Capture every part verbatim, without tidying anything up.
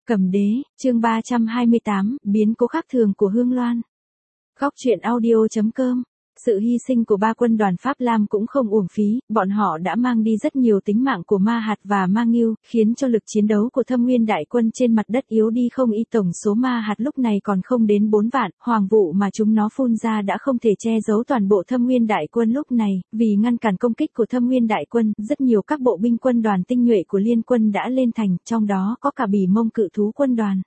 Cầm Đế, chương ba trăm hai mươi tám, biến cố khác thường của Hương Loan. Góc truyện audio.com. Sự hy sinh của ba quân đoàn Pháp Lam cũng không uổng phí, bọn họ đã mang đi rất nhiều tính mạng của Ma Hạt và Ma Ngưu, khiến cho lực chiến đấu của Thâm Nguyên đại quân trên mặt đất yếu đi không ít. Tổng số Ma Hạt lúc này còn không đến bốn vạn, hoàng vụ mà chúng nó phun ra đã không thể che giấu toàn bộ Thâm Nguyên đại quân lúc này, vì ngăn cản công kích của Thâm Nguyên đại quân, rất nhiều các bộ binh quân đoàn tinh nhuệ của liên quân đã lên thành, trong đó có cả Bỉ Mông Cự Thú quân đoàn.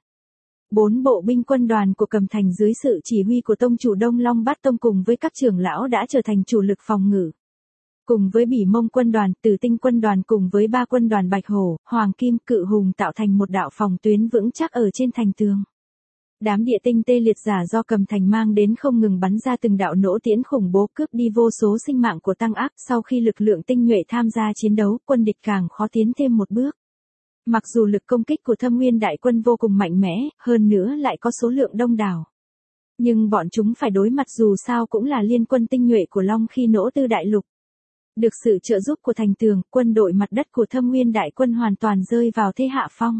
Bốn bộ binh quân đoàn của Cầm Thành dưới sự chỉ huy của tông chủ Đông Long Bát Tông cùng với các trưởng lão đã trở thành chủ lực phòng ngự. Cùng với Bỉ Mông quân đoàn, Tử Tinh quân đoàn cùng với ba quân đoàn Bạch Hổ, Hoàng Kim, Cự Hùng tạo thành một đạo phòng tuyến vững chắc ở trên thành tường. Đám địa tinh tê liệt giả do Cầm Thành mang đến không ngừng bắn ra từng đạo nỗ tiễn khủng bố cướp đi vô số sinh mạng của Tăng Ác. Sau khi lực lượng tinh nhuệ tham gia chiến đấu, quân địch càng khó tiến thêm một bước. Mặc dù lực công kích của Thâm Nguyên đại quân vô cùng mạnh mẽ, hơn nữa lại có số lượng đông đảo. Nhưng bọn chúng phải đối mặt dù sao cũng là liên quân tinh nhuệ của Long Khi Nỗ Tư đại lục. Được sự trợ giúp của thành tường, quân đội mặt đất của Thâm Nguyên đại quân hoàn toàn rơi vào thế hạ phong.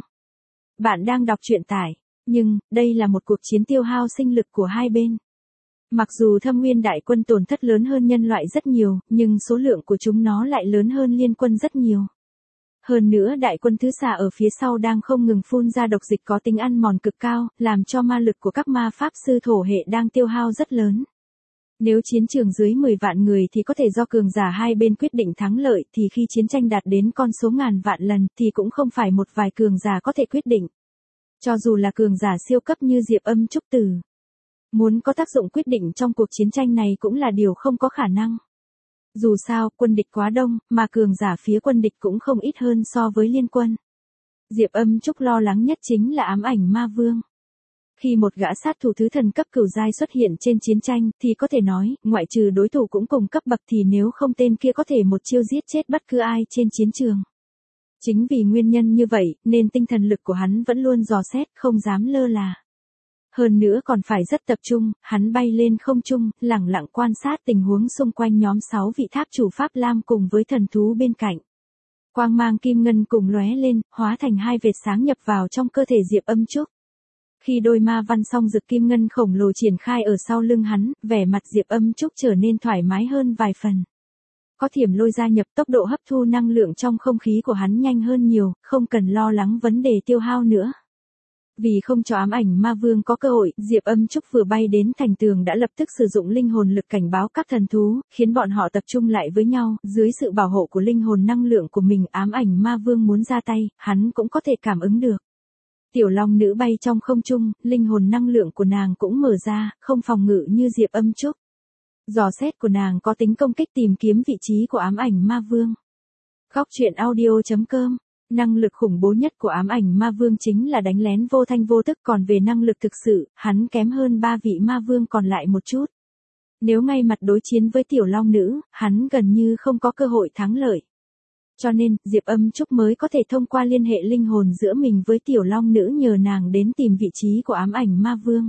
Bạn đang đọc truyện tải, nhưng, đây là một cuộc chiến tiêu hao sinh lực của hai bên. Mặc dù Thâm Nguyên đại quân tổn thất lớn hơn nhân loại rất nhiều, nhưng số lượng của chúng nó lại lớn hơn liên quân rất nhiều. Hơn nữa đại quân thứ xà ở phía sau đang không ngừng phun ra độc dịch có tính ăn mòn cực cao, làm cho ma lực của các ma pháp sư thổ hệ đang tiêu hao rất lớn. Nếu chiến trường dưới mười vạn người thì có thể do cường giả hai bên quyết định thắng lợi, thì khi chiến tranh đạt đến con số ngàn vạn lần thì cũng không phải một vài cường giả có thể quyết định. Cho dù là cường giả siêu cấp như Diệp Âm Trúc Tử, muốn có tác dụng quyết định trong cuộc chiến tranh này cũng là điều không có khả năng. Dù sao, quân địch quá đông, mà cường giả phía quân địch cũng không ít hơn so với liên quân. Diệp Âm Trúc lo lắng nhất chính là ám ảnh ma vương. Khi một gã sát thủ thứ thần cấp cửu giai xuất hiện trên chiến tranh, thì có thể nói, ngoại trừ đối thủ cũng cùng cấp bậc thì nếu không tên kia có thể một chiêu giết chết bất cứ ai trên chiến trường. Chính vì nguyên nhân như vậy, nên tinh thần lực của hắn vẫn luôn dò xét, không dám lơ là. Hơn nữa còn phải rất tập trung, hắn bay lên không trung, lẳng lặng quan sát tình huống xung quanh nhóm sáu vị tháp chủ Pháp Lam cùng với thần thú bên cạnh. Quang mang kim ngân cùng lóe lên, hóa thành hai vệt sáng nhập vào trong cơ thể Diệp Âm Trúc. Khi đôi ma văn song rực kim ngân khổng lồ triển khai ở sau lưng hắn, vẻ mặt Diệp Âm Trúc trở nên thoải mái hơn vài phần. Có thiểm lôi gia nhập, tốc độ hấp thu năng lượng trong không khí của hắn nhanh hơn nhiều, không cần lo lắng vấn đề tiêu hao nữa. Vì không cho ám ảnh ma vương có cơ hội, Diệp Âm Trúc vừa bay đến thành tường đã lập tức sử dụng linh hồn lực cảnh báo các thần thú, khiến bọn họ tập trung lại với nhau, dưới sự bảo hộ của linh hồn năng lượng của mình. Ám ảnh ma vương muốn ra tay, hắn cũng có thể cảm ứng được. Tiểu Long Nữ bay trong không trung, linh hồn năng lượng của nàng cũng mở ra, không phòng ngự như Diệp Âm Trúc. Dò xét của nàng có tính công kích tìm kiếm vị trí của ám ảnh ma vương. Góc truyện audio.com. Năng lực khủng bố nhất của ám ảnh ma vương chính là đánh lén vô thanh vô tức, còn về năng lực thực sự, hắn kém hơn ba vị ma vương còn lại một chút. Nếu ngay mặt đối chiến với Tiểu Long Nữ, hắn gần như không có cơ hội thắng lợi. Cho nên, Diệp Âm Trúc mới có thể thông qua liên hệ linh hồn giữa mình với Tiểu Long Nữ nhờ nàng đến tìm vị trí của ám ảnh ma vương.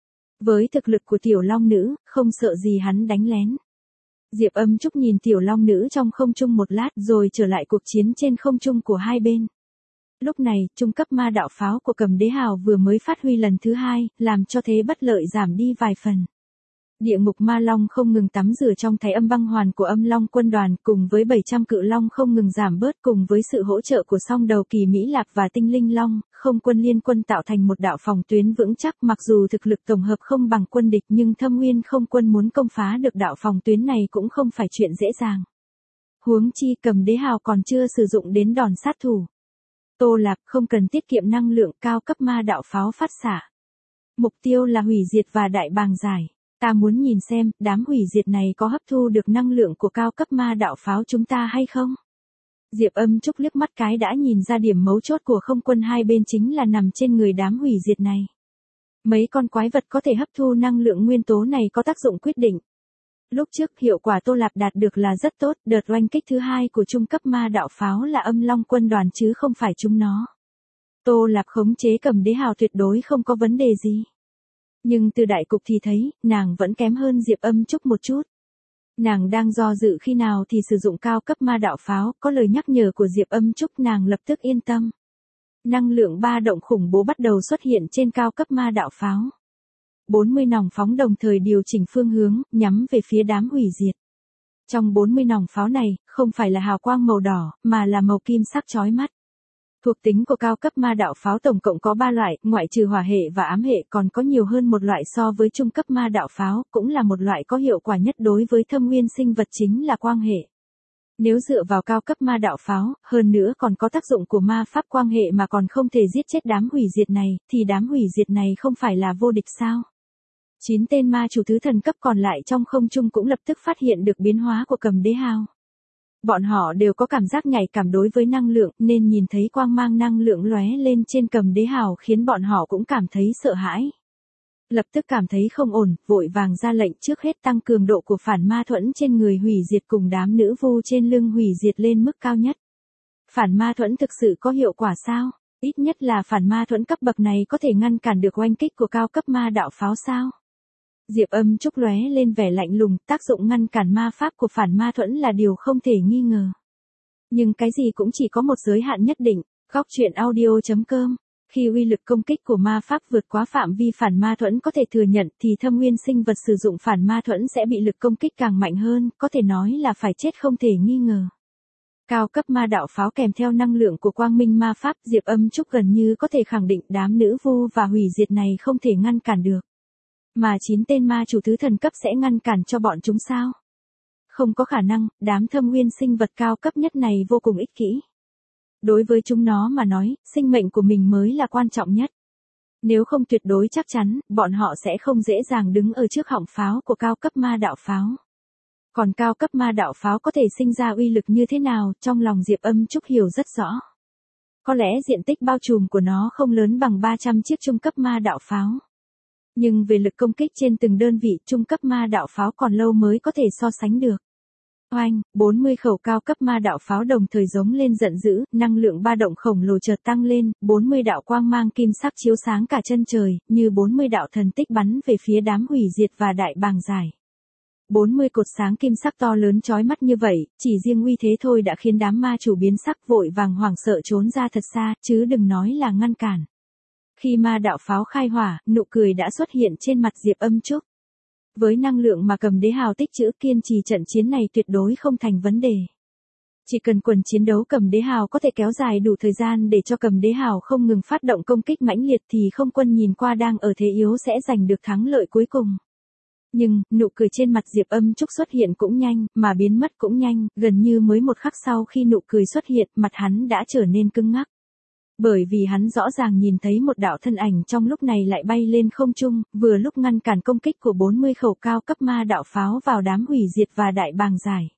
Với thực lực của Tiểu Long Nữ, không sợ gì hắn đánh lén. Diệp Âm Trúc nhìn Tiểu Long Nữ trong không trung một lát rồi trở lại cuộc chiến trên không trung của hai bên. Lúc này, trung cấp ma đạo pháo của Cầm Đế Hào vừa mới phát huy lần thứ hai, làm cho thế bất lợi giảm đi vài phần. Địa ngục ma long không ngừng tắm rửa trong thái âm băng hoàn của âm long quân đoàn, cùng với bảy trăm cự long không ngừng giảm bớt, cùng với sự hỗ trợ của song đầu kỳ Mỹ Lạp và tinh linh long, không quân liên quân tạo thành một đạo phòng tuyến vững chắc. Mặc dù thực lực tổng hợp không bằng quân địch nhưng Thâm Nguyên không quân muốn công phá được đạo phòng tuyến này cũng không phải chuyện dễ dàng. Huống chi Cầm Đế Hào còn chưa sử dụng đến đòn sát thủ. Tô Lạp không cần tiết kiệm năng lượng, cao cấp ma đạo pháo phát xạ. Mục tiêu là hủy diệt và đại bàng giải. Ta muốn nhìn xem, đám hủy diệt này có hấp thu được năng lượng của cao cấp ma đạo pháo chúng ta hay không? Diệp Âm Trúc liếc mắt cái đã nhìn ra điểm mấu chốt của không quân hai bên chính là nằm trên người đám hủy diệt này. Mấy con quái vật có thể hấp thu năng lượng nguyên tố này có tác dụng quyết định. Lúc trước hiệu quả Tô Lạp đạt được là rất tốt, đợt oanh kích thứ hai của trung cấp ma đạo pháo là âm long quân đoàn chứ không phải chúng nó. Tô Lạp khống chế Cầm Đế Hào tuyệt đối không có vấn đề gì. Nhưng từ đại cục thì thấy, nàng vẫn kém hơn Diệp Âm Trúc một chút. Nàng đang do dự khi nào thì sử dụng cao cấp ma đạo pháo, có lời nhắc nhở của Diệp Âm Trúc nàng lập tức yên tâm. Năng lượng ba động khủng bố bắt đầu xuất hiện trên cao cấp ma đạo pháo. bốn mươi nòng phóng đồng thời điều chỉnh phương hướng, nhắm về phía đám hủy diệt. Trong bốn mươi nòng pháo này, không phải là hào quang màu đỏ, mà là màu kim sắc chói mắt. Thuộc tính của cao cấp ma đạo pháo tổng cộng có ba loại, ngoại trừ hỏa hệ và ám hệ còn có nhiều hơn một loại so với trung cấp ma đạo pháo, cũng là một loại có hiệu quả nhất đối với thâm nguyên sinh vật chính là quang hệ. Nếu dựa vào cao cấp ma đạo pháo, hơn nữa còn có tác dụng của ma pháp quang hệ mà còn không thể giết chết đám hủy diệt này, thì đám hủy diệt này không phải là vô địch sao? Chín tên ma chủ thứ thần cấp còn lại trong không trung cũng lập tức phát hiện được biến hóa của Cầm Đế Hào. Bọn họ đều có cảm giác nhạy cảm đối với năng lượng, nên nhìn thấy quang mang năng lượng lóe lên trên Cầm Đế Hào khiến bọn họ cũng cảm thấy sợ hãi. Lập tức cảm thấy không ổn, vội vàng ra lệnh trước hết tăng cường độ của phản ma thuẫn trên người hủy diệt cùng đám nữ vu trên lưng hủy diệt lên mức cao nhất. Phản ma thuẫn thực sự có hiệu quả sao? Ít nhất là phản ma thuẫn cấp bậc này có thể ngăn cản được oanh kích của cao cấp ma đạo pháo sao? Diệp Âm Trúc lóe lên vẻ lạnh lùng, tác dụng ngăn cản ma pháp của phản ma thuẫn là điều không thể nghi ngờ. Nhưng cái gì cũng chỉ có một giới hạn nhất định. Góc truyện audio chấm com. Khi uy lực công kích của ma pháp vượt quá phạm vi phản ma thuẫn có thể thừa nhận thì thâm nguyên sinh vật sử dụng phản ma thuẫn sẽ bị lực công kích càng mạnh hơn, có thể nói là phải chết không thể nghi ngờ. Cao cấp ma đạo pháo kèm theo năng lượng của quang minh ma pháp, Diệp Âm Trúc gần như có thể khẳng định đám nữ vu và hủy diệt này không thể ngăn cản được. Mà chín tên ma chủ thứ thần cấp sẽ ngăn cản cho bọn chúng sao? Không có khả năng, đám thâm nguyên sinh vật cao cấp nhất này vô cùng ích kỷ. Đối với chúng nó mà nói, sinh mệnh của mình mới là quan trọng nhất. Nếu không tuyệt đối chắc chắn, bọn họ sẽ không dễ dàng đứng ở trước họng pháo của cao cấp ma đạo pháo. Còn cao cấp ma đạo pháo có thể sinh ra uy lực như thế nào, trong lòng Diệp Âm Trúc hiểu rất rõ. Có lẽ diện tích bao trùm của nó không lớn bằng ba trăm chiếc trung cấp ma đạo pháo. Nhưng về lực công kích trên từng đơn vị, trung cấp ma đạo pháo còn lâu mới có thể so sánh được. Oanh, bốn mươi khẩu cao cấp ma đạo pháo đồng thời giống lên giận dữ, năng lượng ba động khổng lồ chợt tăng lên, bốn mươi đạo quang mang kim sắc chiếu sáng cả chân trời, như bốn mươi đạo thần tích bắn về phía đám hủy diệt và đại bàng giải. bốn mươi cột sáng kim sắc to lớn chói mắt như vậy, chỉ riêng uy thế thôi đã khiến đám ma chủ biến sắc vội vàng hoảng sợ trốn ra thật xa, chứ đừng nói là ngăn cản. Khi ma đạo pháo khai hỏa, nụ cười đã xuất hiện trên mặt Diệp Âm Trúc. Với năng lượng mà Cầm Đế Hào tích trữ, kiên trì trận chiến này tuyệt đối không thành vấn đề. Chỉ cần quần chiến đấu Cầm Đế Hào có thể kéo dài đủ thời gian để cho Cầm Đế Hào không ngừng phát động công kích mãnh liệt thì không quân nhìn qua đang ở thế yếu sẽ giành được thắng lợi cuối cùng. Nhưng, nụ cười trên mặt Diệp Âm Trúc xuất hiện cũng nhanh, mà biến mất cũng nhanh, gần như mới một khắc sau khi nụ cười xuất hiện, mặt hắn đã trở nên cứng ngắc. Bởi vì hắn rõ ràng nhìn thấy một đạo thân ảnh trong lúc này lại bay lên không trung, vừa lúc ngăn cản công kích của bốn mươi khẩu cao cấp ma đạo pháo vào đám hủy diệt và đại bàng giải.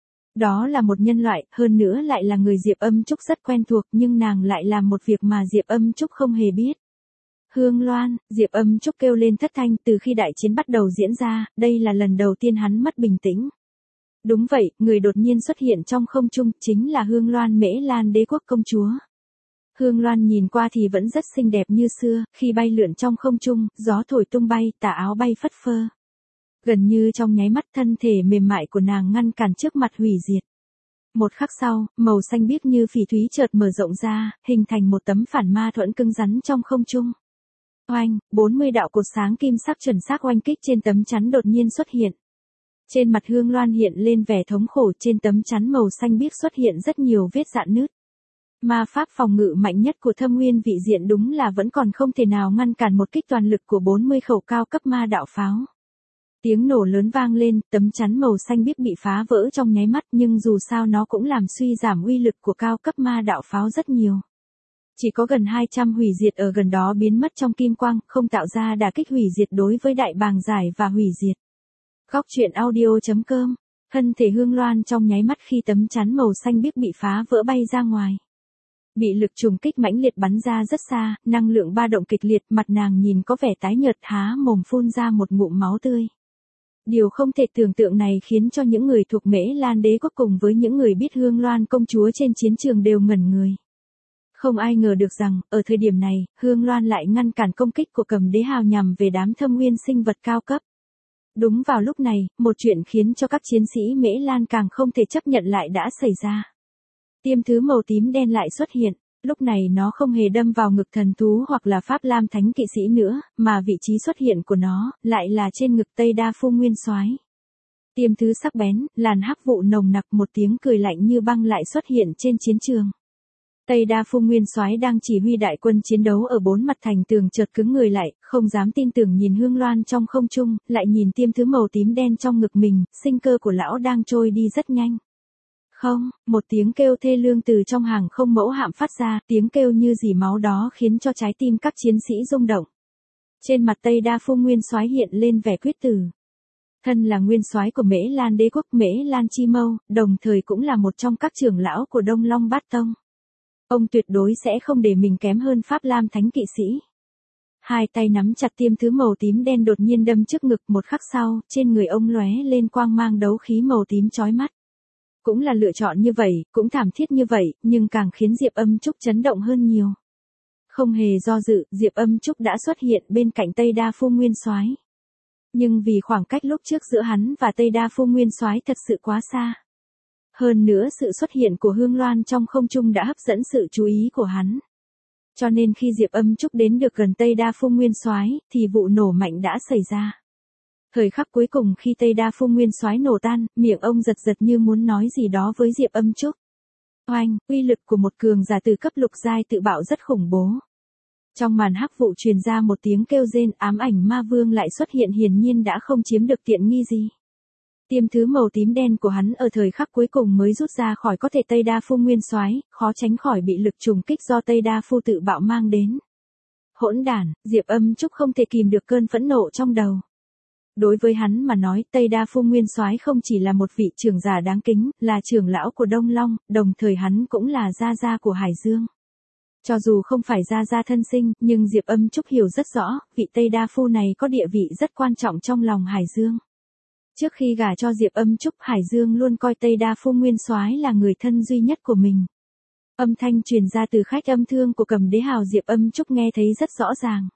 Đó là một nhân loại, hơn nữa lại là người Diệp Âm Trúc rất quen thuộc, nhưng nàng lại làm một việc mà Diệp Âm Trúc không hề biết. Hương Loan, Diệp Âm Trúc kêu lên thất thanh. Từ khi đại chiến bắt đầu diễn ra, đây là lần đầu tiên hắn mất bình tĩnh. Đúng vậy, người đột nhiên xuất hiện trong không trung chính là Hương Loan, Mễ Lan Đế quốc công chúa. Hương Loan nhìn qua thì vẫn rất xinh đẹp như xưa, khi bay lượn trong không trung, gió thổi tung bay, tà áo bay phất phơ. Gần như trong nháy mắt thân thể mềm mại của nàng ngăn cản trước mặt hủy diệt. Một khắc sau, màu xanh biếc như phỉ thúy chợt mở rộng ra, hình thành một tấm phản ma thuẫn cứng rắn trong không trung. Oanh, bốn mươi đạo cột sáng kim sắc chuẩn xác oanh kích trên tấm chắn đột nhiên xuất hiện. Trên mặt Hương Loan hiện lên vẻ thống khổ, trên tấm chắn màu xanh biếc xuất hiện rất nhiều vết rạn nứt. Ma pháp phòng ngự mạnh nhất của thâm nguyên vị diện đúng là vẫn còn không thể nào ngăn cản một kích toàn lực của bốn mươi khẩu cao cấp ma đạo pháo. Tiếng nổ lớn vang lên, tấm chắn màu xanh biếc bị phá vỡ trong nháy mắt, nhưng dù sao nó cũng làm suy giảm uy lực của cao cấp ma đạo pháo rất nhiều. Chỉ có gần hai trăm hủy diệt ở gần đó biến mất trong kim quang, không tạo ra đả kích hủy diệt đối với đại bàng giải và hủy diệt. Góc truyện audio chấm com. Thân thể Hương Loan trong nháy mắt khi tấm chắn màu xanh biếc bị phá vỡ bay ra ngoài. Bị lực trùng kích mãnh liệt bắn ra rất xa, năng lượng ba động kịch liệt, mặt nàng nhìn có vẻ tái nhợt, há mồm phun ra một ngụm máu tươi. Điều không thể tưởng tượng này khiến cho những người thuộc Mễ Lan Đế quốc cùng với những người biết Hương Loan công chúa trên chiến trường đều ngẩn người. Không ai ngờ được rằng, ở thời điểm này, Hương Loan lại ngăn cản công kích của Cầm Đế Hào nhằm về đám thâm nguyên sinh vật cao cấp. Đúng vào lúc này, một chuyện khiến cho các chiến sĩ Mễ Lan càng không thể chấp nhận lại đã xảy ra. Tiêm thứ màu tím đen lại xuất hiện. Lúc này nó không hề đâm vào ngực thần thú hoặc là Pháp Lam Thánh Kỵ Sĩ nữa, mà vị trí xuất hiện của nó, lại là trên ngực Tây Đa Phu Nguyên Soái. Tiêm thứ sắc bén, làn hắc vụ nồng nặc, một tiếng cười lạnh như băng lại xuất hiện trên chiến trường. Tây Đa Phu Nguyên Soái đang chỉ huy đại quân chiến đấu ở bốn mặt thành tường chợt cứng người lại, không dám tin tưởng nhìn Hương Loan trong không trung, lại nhìn tiêm thứ màu tím đen trong ngực mình, sinh cơ của lão đang trôi đi rất nhanh. Không, một tiếng kêu thê lương từ trong hàng không mẫu hạm phát ra, tiếng kêu như dỉ máu đó khiến cho trái tim các chiến sĩ rung động. Trên mặt Tây Đa Phu Nguyên Soái hiện lên vẻ quyết tử. Thân là nguyên soái của Mễ Lan Đế quốc Mễ Lan Chi Mâu, đồng thời cũng là một trong các trưởng lão của Đông Long Bát Tông. Ông tuyệt đối sẽ không để mình kém hơn Pháp Lam Thánh Kỵ Sĩ. Hai tay nắm chặt tiêm thứ màu tím đen đột nhiên đâm trước ngực, một khắc sau, trên người ông lóe lên quang mang đấu khí màu tím chói mắt. Cũng là lựa chọn như vậy, cũng thảm thiết như vậy, nhưng càng khiến Diệp Âm Trúc chấn động hơn nhiều. Không hề do dự, Diệp Âm Trúc đã xuất hiện bên cạnh Tây Đa Phu Nguyên Soái. Nhưng vì khoảng cách lúc trước giữa hắn và Tây Đa Phu Nguyên Soái thật sự quá xa. Hơn nữa sự xuất hiện của Hương Loan trong không trung đã hấp dẫn sự chú ý của hắn. Cho nên khi Diệp Âm Trúc đến được gần Tây Đa Phu Nguyên Soái, thì vụ nổ mạnh đã xảy ra. Thời khắc cuối cùng khi Tây Đa Phu Nguyên Soái nổ tan, miệng ông giật giật như muốn nói gì đó với Diệp Âm Trúc. Oanh, uy lực của một cường giả từ cấp lục giai tự bạo rất khủng bố. Trong màn hắc vụ truyền ra một tiếng kêu rên, ám ảnh ma vương lại xuất hiện, hiển nhiên đã không chiếm được tiện nghi gì. Tiêm thứ màu tím đen của hắn ở thời khắc cuối cùng mới rút ra khỏi có thể Tây Đa Phu Nguyên Soái, khó tránh khỏi bị lực trùng kích do Tây Đa Phu tự bạo mang đến. Hỗn đản, Diệp Âm Trúc không thể kìm được cơn phẫn nộ trong đầu. Đối với hắn mà nói, Tây Đa Phu Nguyên Soái không chỉ là một vị trưởng giả đáng kính, là trưởng lão của Đông Long, đồng thời hắn cũng là gia gia của Hải Dương. Cho dù không phải gia gia thân sinh, nhưng Diệp Âm Trúc hiểu rất rõ, vị Tây Đa Phu này có địa vị rất quan trọng trong lòng Hải Dương. Trước khi gả cho Diệp Âm Trúc, Hải Dương luôn coi Tây Đa Phu Nguyên Soái là người thân duy nhất của mình. Âm thanh truyền ra từ khách âm thương của Cầm Đế Hào, Diệp Âm Trúc nghe thấy rất rõ ràng.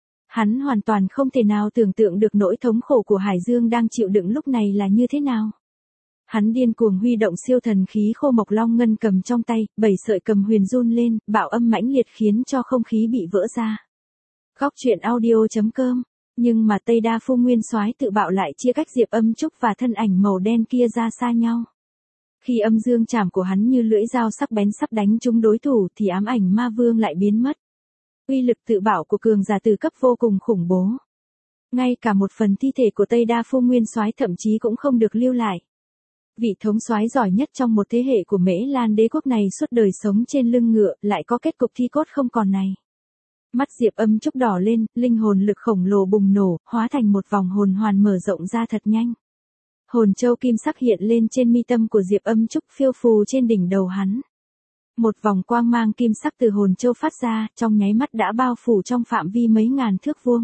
Hắn hoàn toàn không thể nào tưởng tượng được nỗi thống khổ của Hải Dương đang chịu đựng lúc này là như thế nào. Hắn điên cuồng huy động siêu thần khí Khô Mộc Long Ngân cầm trong tay, bảy sợi cầm huyền run lên, bạo âm mãnh liệt khiến cho không khí bị vỡ ra. Góc truyện audio chấm com. Nhưng mà Tây Đa Phu Nguyên Soái tự bạo lại chia cách Diệp Âm Trúc và thân ảnh màu đen kia ra xa nhau. Khi âm dương chảm của hắn như lưỡi dao sắc bén sắp đánh trúng đối thủ thì ám ảnh ma vương lại biến mất. Uy lực tự bạo của cường giả từ cấp vô cùng khủng bố. Ngay cả một phần thi thể của Tây Đa Phu Nguyên Soái thậm chí cũng không được lưu lại. Vị thống soái giỏi nhất trong một thế hệ của Mễ Lan Đế quốc này suốt đời sống trên lưng ngựa, lại có kết cục thi cốt không còn này. Mắt Diệp Âm Trúc đỏ lên, linh hồn lực khổng lồ bùng nổ, hóa thành một vòng hồn hoàn mở rộng ra thật nhanh. Hồn châu kim sắc hiện lên trên mi tâm của Diệp Âm Trúc, phiêu phù trên đỉnh đầu hắn. Một vòng quang mang kim sắc từ hồn châu phát ra, trong nháy mắt đã bao phủ trong phạm vi mấy ngàn thước vuông.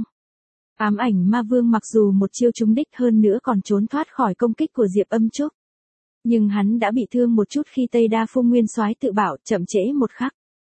Ám ảnh ma vương mặc dù một chiêu trúng đích hơn nữa còn trốn thoát khỏi công kích của Diệp Âm Trúc. Nhưng hắn đã bị thương một chút khi Tây Đa Phu Nguyên Soái tự bạo, chậm trễ một khắc.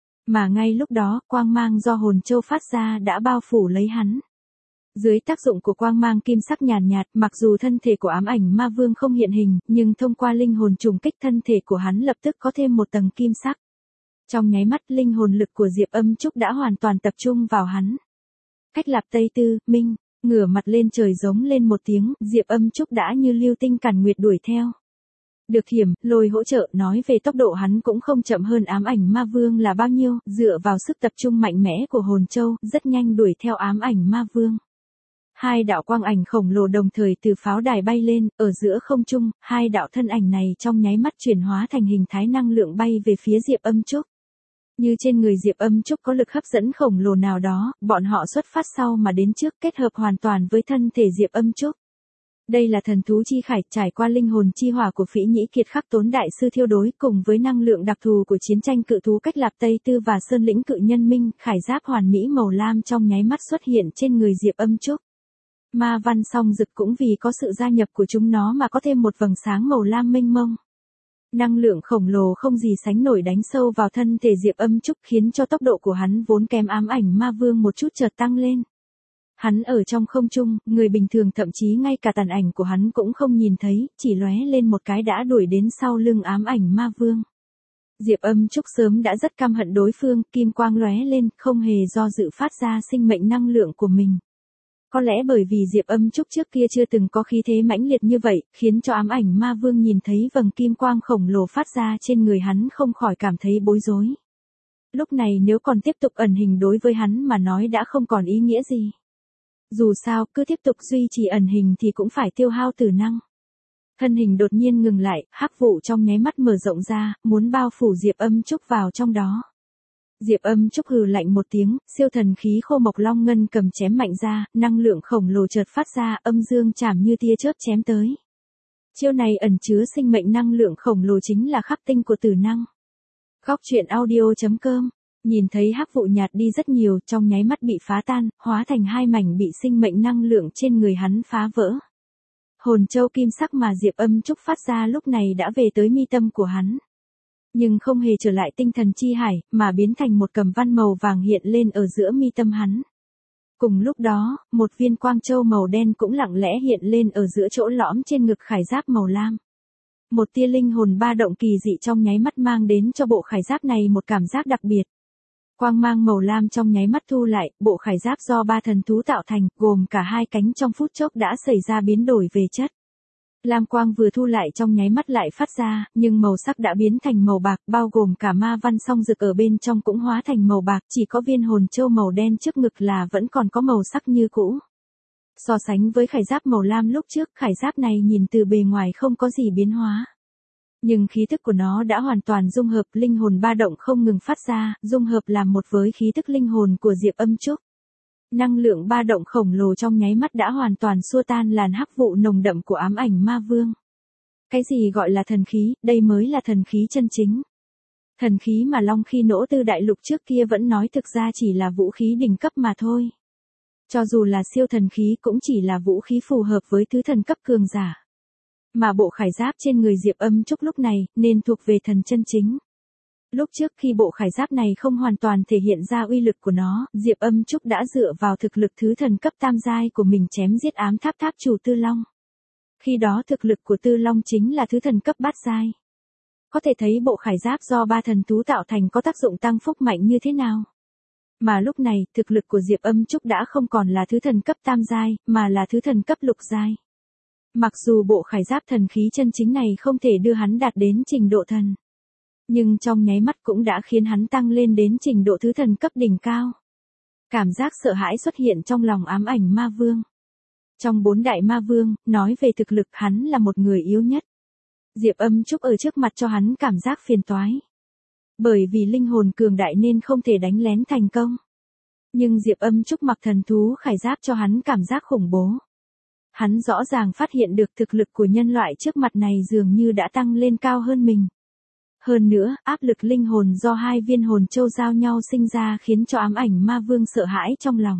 Mà ngay lúc đó, quang mang do hồn châu phát ra đã bao phủ lấy hắn. Dưới tác dụng của quang mang kim sắc nhàn nhạt, mặc dù thân thể của ám ảnh ma vương không hiện hình, nhưng thông qua linh hồn trùng kích thân thể của hắn lập tức có thêm một tầng kim sắc. Trong nháy mắt linh hồn lực của Diệp Âm Trúc đã hoàn toàn tập trung vào hắn. Cách Lạp Tây Tư, Minh, ngửa mặt lên trời giống lên một tiếng, Diệp Âm Trúc đã như lưu tinh càn nguyệt đuổi theo. Được Hiểm, Lôi hỗ trợ, nói về tốc độ hắn cũng không chậm hơn ám ảnh ma vương là bao nhiêu, dựa vào sức tập trung mạnh mẽ của hồn châu, rất nhanh đuổi theo ám ảnh ma vương. Hai đạo quang ảnh khổng lồ đồng thời từ pháo đài bay lên, ở giữa không trung, hai đạo thân ảnh này trong nháy mắt chuyển hóa thành hình thái năng lượng bay về phía Diệp Âm Trúc. Như trên người Diệp Âm Trúc có lực hấp dẫn khổng lồ nào đó, bọn họ xuất phát sau mà đến trước, kết hợp hoàn toàn với thân thể Diệp Âm Trúc. Đây là thần thú chi khải, trải qua linh hồn chi hỏa của Phỉ Nhĩ Kiệt Khắc Tốn đại sư thiêu đối, cùng với năng lượng đặc thù của chiến tranh cự thú cách Lạp Tây Tư và Sơn lĩnh cự nhân Minh, khải giáp hoàn mỹ màu lam trong nháy mắt xuất hiện trên người Diệp Âm Trúc. Ma văn song dực cũng vì có sự gia nhập của chúng nó mà có thêm một vầng sáng màu lam mênh mông. Năng lượng khổng lồ không gì sánh nổi đánh sâu vào thân thể Diệp Âm Trúc, khiến cho tốc độ của hắn vốn kém ám ảnh ma vương một chút chợt tăng lên. Hắn ở trong không trung, người bình thường thậm chí ngay cả tàn ảnh của hắn cũng không nhìn thấy, chỉ lóe lên một cái đã đuổi đến sau lưng ám ảnh ma vương. Diệp Âm Trúc sớm đã rất căm hận đối phương, kim quang lóe lên, không hề do dự phát ra sinh mệnh năng lượng của mình. Có lẽ bởi vì Diệp Âm Trúc trước kia chưa từng có khí thế mãnh liệt như vậy, khiến cho ám ảnh ma vương nhìn thấy vầng kim quang khổng lồ phát ra trên người hắn không khỏi cảm thấy bối rối. Lúc này nếu còn tiếp tục ẩn hình đối với hắn mà nói đã không còn ý nghĩa gì. Dù sao, cứ tiếp tục duy trì ẩn hình thì cũng phải tiêu hao tử năng. Thân hình đột nhiên ngừng lại, hắc vụ trong nháy mắt mở rộng ra, muốn bao phủ Diệp Âm Trúc vào trong đó. Diệp Âm Trúc hừ lạnh một tiếng, siêu thần khí khô mộc long ngân cầm chém mạnh ra, năng lượng khổng lồ chợt phát ra, âm dương chảm như tia chớp chém tới. Chiêu này ẩn chứa sinh mệnh năng lượng khổng lồ chính là khắc tinh của tử năng. Góc truyện audio chấm com. Nhìn thấy hắc vụ nhạt đi rất nhiều, trong nháy mắt bị phá tan, hóa thành hai mảnh bị sinh mệnh năng lượng trên người hắn phá vỡ. Hồn châu kim sắc mà Diệp Âm Trúc phát ra lúc này đã về tới mi tâm của hắn. Nhưng không hề trở lại tinh thần chi hải, mà biến thành một cầm văn màu vàng hiện lên ở giữa mi tâm hắn. Cùng lúc đó, một viên quang châu màu đen cũng lặng lẽ hiện lên ở giữa chỗ lõm trên ngực khải giáp màu lam. Một tia linh hồn ba động kỳ dị trong nháy mắt mang đến cho bộ khải giáp này một cảm giác đặc biệt. Quang mang màu lam trong nháy mắt thu lại, bộ khải giáp do ba thần thú tạo thành, gồm cả hai cánh trong phút chốc đã xảy ra biến đổi về chất. Lam quang vừa thu lại trong nháy mắt lại phát ra, nhưng màu sắc đã biến thành màu bạc, bao gồm cả ma văn song rực ở bên trong cũng hóa thành màu bạc, chỉ có viên hồn châu màu đen trước ngực là vẫn còn có màu sắc như cũ. So sánh với khải giáp màu lam lúc trước, khải giáp này nhìn từ bề ngoài không có gì biến hóa. Nhưng khí thức của nó đã hoàn toàn dung hợp, linh hồn ba động không ngừng phát ra, dung hợp làm một với khí thức linh hồn của Diệp Âm Trúc. Năng lượng ba động khổng lồ trong nháy mắt đã hoàn toàn xua tan làn hắc vụ nồng đậm của ám ảnh ma vương. Cái gì gọi là thần khí, đây mới là thần khí chân chính. Thần khí mà Long Khi Nỗ Tư Đại Lục trước kia vẫn nói thực ra chỉ là vũ khí đỉnh cấp mà thôi. Cho dù là siêu thần khí cũng chỉ là vũ khí phù hợp với thứ thần cấp cường giả. Mà bộ khải giáp trên người Diệp Âm Trúc lúc này, nên thuộc về thần chân chính. Lúc trước khi bộ khải giáp này không hoàn toàn thể hiện ra uy lực của nó, Diệp Âm Trúc đã dựa vào thực lực thứ thần cấp tam giai của mình chém giết ám tháp tháp chủ Tư Long. Khi đó thực lực của Tư Long chính là thứ thần cấp bát giai. Có thể thấy bộ khải giáp do ba thần thú tạo thành có tác dụng tăng phúc mạnh như thế nào. Mà lúc này, thực lực của Diệp Âm Trúc đã không còn là thứ thần cấp tam giai, mà là thứ thần cấp lục giai. Mặc dù bộ khải giáp thần khí chân chính này không thể đưa hắn đạt đến trình độ thần. Nhưng trong nháy mắt cũng đã khiến hắn tăng lên đến trình độ thứ thần cấp đỉnh cao. Cảm giác sợ hãi xuất hiện trong lòng ám ảnh ma vương. Trong bốn đại ma vương, nói về thực lực hắn là một người yếu nhất. Diệp Âm Trúc ở trước mặt cho hắn cảm giác phiền toái. Bởi vì linh hồn cường đại nên không thể đánh lén thành công. Nhưng Diệp Âm Trúc mặc thần thú khải giáp cho hắn cảm giác khủng bố. Hắn rõ ràng phát hiện được thực lực của nhân loại trước mặt này dường như đã tăng lên cao hơn mình. Hơn nữa, áp lực linh hồn do hai viên hồn châu giao nhau sinh ra khiến cho ám ảnh ma vương sợ hãi trong lòng.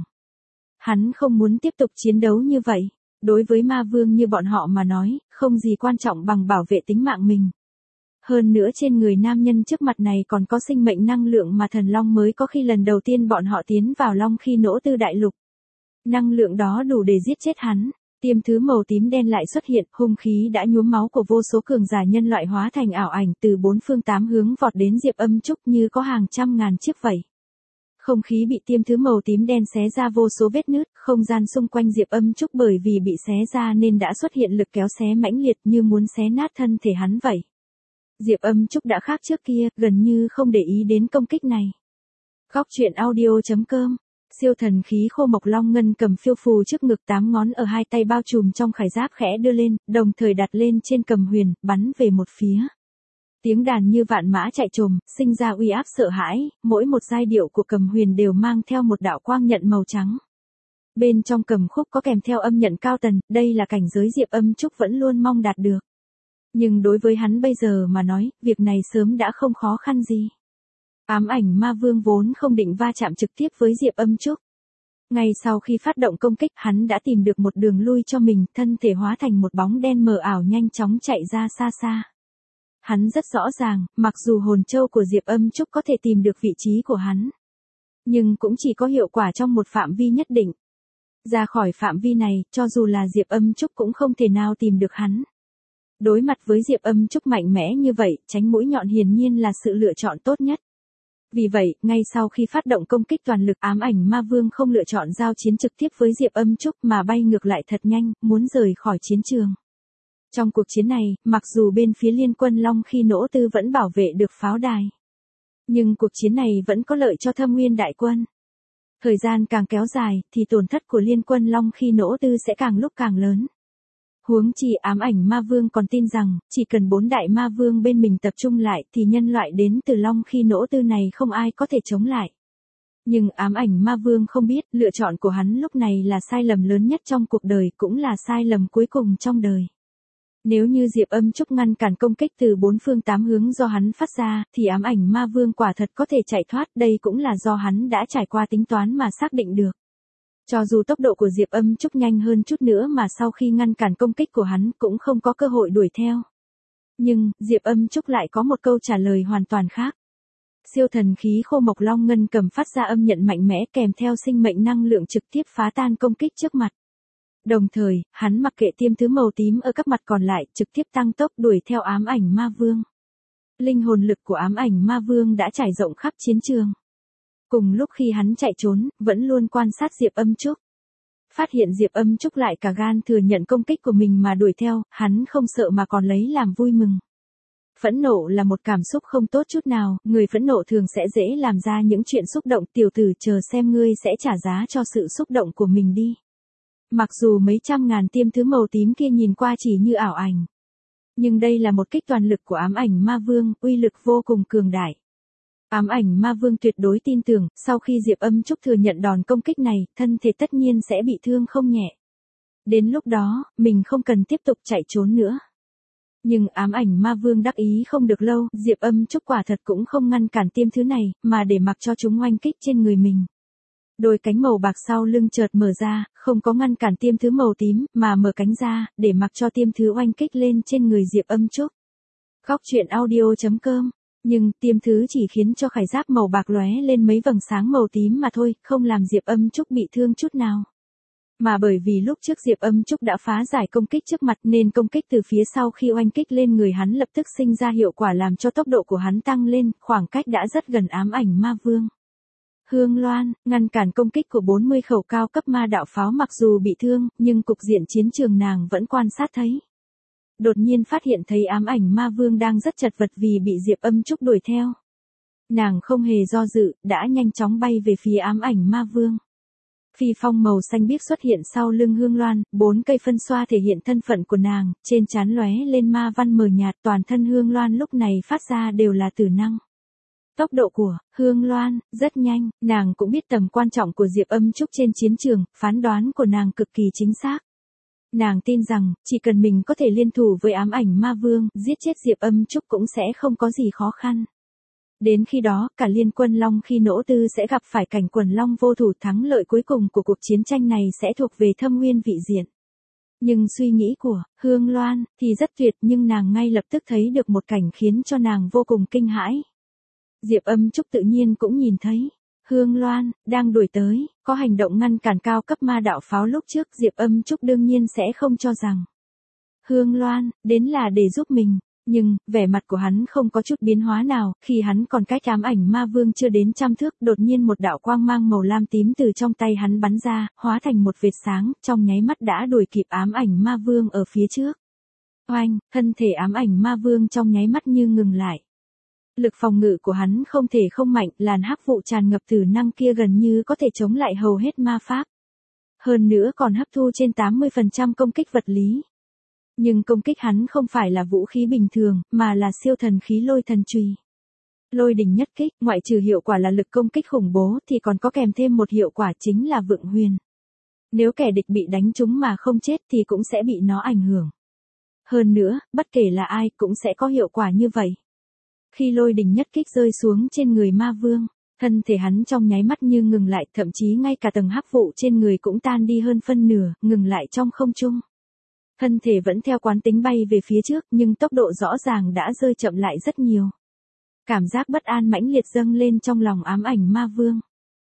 Hắn không muốn tiếp tục chiến đấu như vậy. Đối với ma vương như bọn họ mà nói, không gì quan trọng bằng bảo vệ tính mạng mình. Hơn nữa trên người nam nhân trước mặt này còn có sinh mệnh năng lượng mà thần long mới có khi lần đầu tiên bọn họ tiến vào Long Khi Nỗ Tư Đại Lục. Năng lượng đó đủ để giết chết hắn. Tiêm thứ màu tím đen lại xuất hiện, hung khí đã nhuốm máu của vô số cường giả nhân loại hóa thành ảo ảnh từ bốn phương tám hướng vọt đến Diệp Âm Trúc như có hàng trăm ngàn chiếc vậy. Không khí bị tiêm thứ màu tím đen xé ra vô số vết nứt, không gian xung quanh Diệp Âm Trúc bởi vì bị xé ra nên đã xuất hiện lực kéo xé mãnh liệt như muốn xé nát thân thể hắn vậy. Diệp Âm Trúc đã khác trước kia, gần như không để ý đến công kích này. Góc truyện audio chấm com. Siêu thần khí khô mộc long ngân cầm phiêu phù trước ngực, tám ngón ở hai tay bao trùm trong khải giáp khẽ đưa lên, đồng thời đặt lên trên cầm huyền, bắn về một phía. Tiếng đàn như vạn mã chạy trồm, sinh ra uy áp sợ hãi, mỗi một giai điệu của cầm huyền đều mang theo một đạo quang nhận màu trắng. Bên trong cầm khúc có kèm theo âm nhận cao tần, đây là cảnh giới Diệp Âm Trúc vẫn luôn mong đạt được. Nhưng đối với hắn bây giờ mà nói, việc này sớm đã không khó khăn gì. Ám ảnh ma vương vốn không định va chạm trực tiếp với Diệp Âm Trúc. Ngay sau khi phát động công kích, hắn đã tìm được một đường lui cho mình, thân thể hóa thành một bóng đen mờ ảo nhanh chóng chạy ra xa xa. Hắn rất rõ ràng, mặc dù hồn châu của Diệp Âm Trúc có thể tìm được vị trí của hắn, nhưng cũng chỉ có hiệu quả trong một phạm vi nhất định. Ra khỏi phạm vi này, cho dù là Diệp Âm Trúc cũng không thể nào tìm được hắn. Đối mặt với Diệp Âm Trúc mạnh mẽ như vậy, tránh mũi nhọn hiển nhiên là sự lựa chọn tốt nhất. Vì vậy, ngay sau khi phát động công kích toàn lực, ám ảnh ma vương không lựa chọn giao chiến trực tiếp với Diệp Âm Trúc mà bay ngược lại thật nhanh, muốn rời khỏi chiến trường. Trong cuộc chiến này, mặc dù bên phía Liên quân Long Khi Nỗ Tư vẫn bảo vệ được pháo đài, nhưng cuộc chiến này vẫn có lợi cho Thâm Nguyên đại quân. Thời gian càng kéo dài, thì tổn thất của Liên quân Long Khi Nỗ Tư sẽ càng lúc càng lớn. Huống chi ám ảnh ma vương còn tin rằng, chỉ cần bốn đại ma vương bên mình tập trung lại thì nhân loại đến từ Long Khi Nỗ Tư này không ai có thể chống lại. Nhưng ám ảnh ma vương không biết, lựa chọn của hắn lúc này là sai lầm lớn nhất trong cuộc đời, cũng là sai lầm cuối cùng trong đời. Nếu như Diệp Âm Trúc ngăn cản công kích từ bốn phương tám hướng do hắn phát ra, thì ám ảnh ma vương quả thật có thể chạy thoát, đây cũng là do hắn đã trải qua tính toán mà xác định được. Cho dù tốc độ của Diệp Âm Trúc nhanh hơn chút nữa mà sau khi ngăn cản công kích của hắn cũng không có cơ hội đuổi theo. Nhưng, Diệp Âm Trúc lại có một câu trả lời hoàn toàn khác. Siêu thần khí khô mộc long ngân cầm phát ra âm nhận mạnh mẽ kèm theo sinh mệnh năng lượng trực tiếp phá tan công kích trước mặt. Đồng thời, hắn mặc kệ tiêm thứ màu tím ở các mặt còn lại, trực tiếp tăng tốc đuổi theo ám ảnh ma vương. Linh hồn lực của ám ảnh ma vương đã trải rộng khắp chiến trường. Cùng lúc khi hắn chạy trốn, vẫn luôn quan sát Diệp Âm Trúc. Phát hiện Diệp Âm Trúc lại cả gan thừa nhận công kích của mình mà đuổi theo, hắn không sợ mà còn lấy làm vui mừng. Phẫn nộ là một cảm xúc không tốt chút nào, người phẫn nộ thường sẽ dễ làm ra những chuyện xúc động, tiểu tử chờ xem ngươi sẽ trả giá cho sự xúc động của mình đi. Mặc dù mấy trăm ngàn tiêm thứ màu tím kia nhìn qua chỉ như ảo ảnh, nhưng đây là một kích toàn lực của ám ảnh ma vương, uy lực vô cùng cường đại. Ám ảnh ma vương tuyệt đối tin tưởng, sau khi Diệp Âm Trúc thừa nhận đòn công kích này, thân thể tất nhiên sẽ bị thương không nhẹ. Đến lúc đó, mình không cần tiếp tục chạy trốn nữa. Nhưng ám ảnh ma vương đắc ý không được lâu, Diệp Âm Trúc quả thật cũng không ngăn cản tiêm thứ này, mà để mặc cho chúng oanh kích trên người mình. Đôi cánh màu bạc sau lưng chợt mở ra, không có ngăn cản tiêm thứ màu tím, mà mở cánh ra, để mặc cho tiêm thứ oanh kích lên trên người Diệp Âm Trúc. Góc truyện audio chấm com. Nhưng, tiêm thứ chỉ khiến cho khải giáp màu bạc lóe lên mấy vầng sáng màu tím mà thôi, không làm Diệp Âm Trúc bị thương chút nào. Mà bởi vì lúc trước Diệp Âm Trúc đã phá giải công kích trước mặt nên công kích từ phía sau khi oanh kích lên người hắn lập tức sinh ra hiệu quả làm cho tốc độ của hắn tăng lên, khoảng cách đã rất gần ám ảnh ma vương. Hương Loan, ngăn cản công kích của bốn mươi khẩu cao cấp ma đạo pháo mặc dù bị thương, nhưng cục diện chiến trường nàng vẫn quan sát thấy. Đột nhiên phát hiện thấy ám ảnh ma vương đang rất chật vật vì bị Diệp Âm Trúc đuổi theo. Nàng không hề do dự, đã nhanh chóng bay về phía ám ảnh ma vương. Phi phong màu xanh biếc xuất hiện sau lưng Hương Loan, bốn cây phân xoa thể hiện thân phận của nàng, trên trán lóe lên ma văn mờ nhạt, toàn thân Hương Loan lúc này phát ra đều là tử năng. Tốc độ của Hương Loan rất nhanh, nàng cũng biết tầm quan trọng của Diệp Âm Trúc trên chiến trường, phán đoán của nàng cực kỳ chính xác. Nàng tin rằng, chỉ cần mình có thể liên thủ với ám ảnh ma vương, giết chết Diệp Âm Trúc cũng sẽ không có gì khó khăn. Đến khi đó, cả liên quân Long Khi Nỗ Tư sẽ gặp phải cảnh quần long vô thủ, thắng lợi cuối cùng của cuộc chiến tranh này sẽ thuộc về Thâm Nguyên vị diện. Nhưng suy nghĩ của Hương Loan thì rất tuyệt, nhưng nàng ngay lập tức thấy được một cảnh khiến cho nàng vô cùng kinh hãi. Diệp Âm Trúc tự nhiên cũng nhìn thấy. Hương Loan, đang đuổi tới, có hành động ngăn cản cao cấp ma đạo pháo lúc trước, Diệp Âm Trúc đương nhiên sẽ không cho rằng Hương Loan, đến là để giúp mình, nhưng, vẻ mặt của hắn không có chút biến hóa nào, khi hắn còn cách ám ảnh ma vương chưa đến trăm thước, đột nhiên một đạo quang mang màu lam tím từ trong tay hắn bắn ra, hóa thành một vệt sáng, trong nháy mắt đã đuổi kịp ám ảnh ma vương ở phía trước. Oanh, thân thể ám ảnh ma vương trong nháy mắt như ngừng lại. Lực phòng ngự của hắn không thể không mạnh, làn hắc vụ tràn ngập tử năng kia gần như có thể chống lại hầu hết ma pháp. Hơn nữa còn hấp thu trên tám mươi phần trăm công kích vật lý. Nhưng công kích hắn không phải là vũ khí bình thường, mà là siêu thần khí lôi thần chùy. Lôi đỉnh nhất kích, ngoại trừ hiệu quả là lực công kích khủng bố thì còn có kèm thêm một hiệu quả chính là vượng huyền. Nếu kẻ địch bị đánh trúng mà không chết thì cũng sẽ bị nó ảnh hưởng. Hơn nữa, bất kể là ai cũng sẽ có hiệu quả như vậy. Khi lôi đỉnh nhất kích rơi xuống trên người ma vương, thân thể hắn trong nháy mắt như ngừng lại, thậm chí ngay cả tầng hắc vụ trên người cũng tan đi hơn phân nửa, ngừng lại trong không trung. Thân thể vẫn theo quán tính bay về phía trước, nhưng tốc độ rõ ràng đã rơi chậm lại rất nhiều. Cảm giác bất an mãnh liệt dâng lên trong lòng ám ảnh ma vương.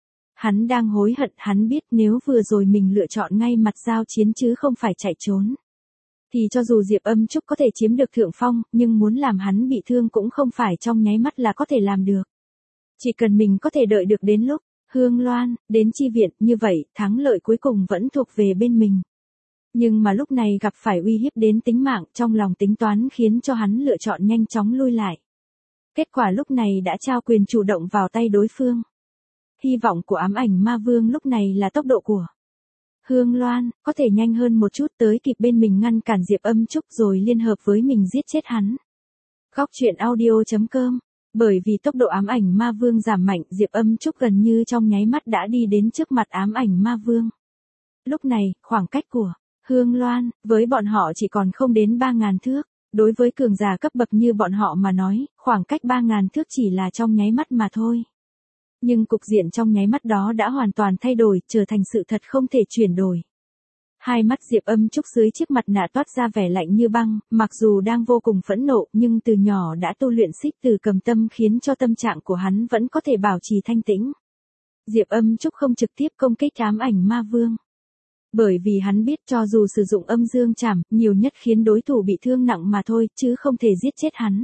Hắn đang hối hận, hắn biết nếu vừa rồi mình lựa chọn ngay mặt giao chiến chứ không phải chạy trốn, thì cho dù Diệp Âm Trúc có thể chiếm được thượng phong, nhưng muốn làm hắn bị thương cũng không phải trong nháy mắt là có thể làm được. Chỉ cần mình có thể đợi được đến lúc Hương Loan đến chi viện, như vậy, thắng lợi cuối cùng vẫn thuộc về bên mình. Nhưng mà lúc này gặp phải uy hiếp đến tính mạng, trong lòng tính toán khiến cho hắn lựa chọn nhanh chóng lui lại. Kết quả lúc này đã trao quyền chủ động vào tay đối phương. Hy vọng của ám ảnh ma vương lúc này là tốc độ của Hương Loan, có thể nhanh hơn một chút tới kịp bên mình ngăn cản Diệp Âm Trúc rồi liên hợp với mình giết chết hắn. Góc truyện audio chấm com. Bởi vì tốc độ ám ảnh ma vương giảm mạnh, Diệp Âm Trúc gần như trong nháy mắt đã đi đến trước mặt ám ảnh ma vương. Lúc này, khoảng cách của Hương Loan với bọn họ chỉ còn không đến ba ngàn thước. Đối với cường giả cấp bậc như bọn họ mà nói, khoảng cách ba ngàn thước chỉ là trong nháy mắt mà thôi. Nhưng cục diện trong nháy mắt đó đã hoàn toàn thay đổi, trở thành sự thật không thể chuyển đổi. Hai mắt Diệp Âm Trúc dưới chiếc mặt nạ toát ra vẻ lạnh như băng, mặc dù đang vô cùng phẫn nộ, nhưng từ nhỏ đã tu luyện xích từ cầm tâm khiến cho tâm trạng của hắn vẫn có thể bảo trì thanh tĩnh. Diệp Âm Trúc không trực tiếp công kích ám ảnh ma vương. Bởi vì hắn biết cho dù sử dụng âm dương trảm, nhiều nhất khiến đối thủ bị thương nặng mà thôi, chứ không thể giết chết hắn.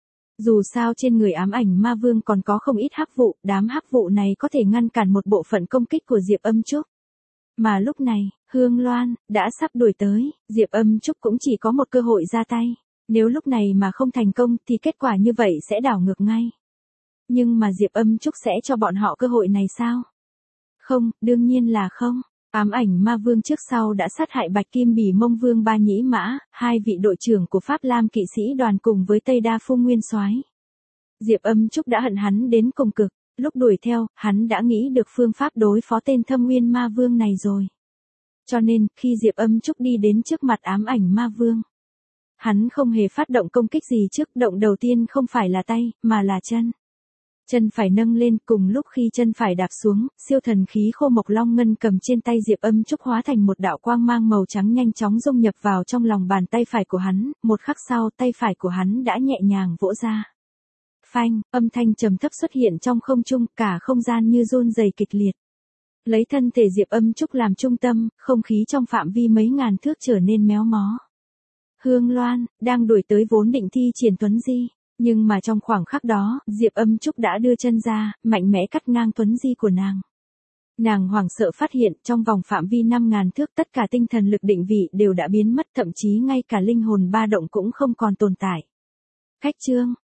Dù sao trên người ám ảnh ma vương còn có không ít hắc vụ, đám hắc vụ này có thể ngăn cản một bộ phận công kích của Diệp Âm Trúc. Mà lúc này, Hương Loan đã sắp đuổi tới, Diệp Âm Trúc cũng chỉ có một cơ hội ra tay. Nếu lúc này mà không thành công thì kết quả như vậy sẽ đảo ngược ngay. Nhưng mà Diệp Âm Trúc sẽ cho bọn họ cơ hội này sao? Không, đương nhiên là không. Ám ảnh ma vương trước sau đã sát hại Bạch Kim Bỉ Mông Vương Ba Nhĩ Mã, hai vị đội trưởng của Pháp Lam kỵ sĩ đoàn cùng với Tây Đa Phu Nguyên Soái. Diệp Âm Trúc đã hận hắn đến cùng cực, lúc đuổi theo, hắn đã nghĩ được phương pháp đối phó tên Thâm Nguyên Ma Vương này rồi. Cho nên, khi Diệp Âm Trúc đi đến trước mặt ám ảnh ma vương, hắn không hề phát động công kích gì trước, động đầu tiên không phải là tay, mà là chân. Chân phải nâng lên, cùng lúc khi chân phải đạp xuống, siêu thần khí khô mộc long ngân cầm trên tay Diệp Âm Trúc hóa thành một đạo quang mang màu trắng nhanh chóng dung nhập vào trong lòng bàn tay phải của hắn, một khắc sau tay phải của hắn đã nhẹ nhàng vỗ ra. Phanh, âm thanh trầm thấp xuất hiện trong không trung, cả không gian như run rẩy kịch liệt. Lấy thân thể Diệp Âm Trúc làm trung tâm, không khí trong phạm vi mấy ngàn thước trở nên méo mó. Hương Loan đang đuổi tới vốn định thi triển Tuấn Di. Nhưng mà trong khoảng khắc đó, Diệp Âm Trúc đã đưa chân ra, mạnh mẽ cắt ngang Tuấn Di của nàng. Nàng hoảng sợ phát hiện, trong vòng phạm vi năm ngàn thước tất cả tinh thần lực định vị đều đã biến mất, thậm chí ngay cả linh hồn ba động cũng không còn tồn tại. Cách chương,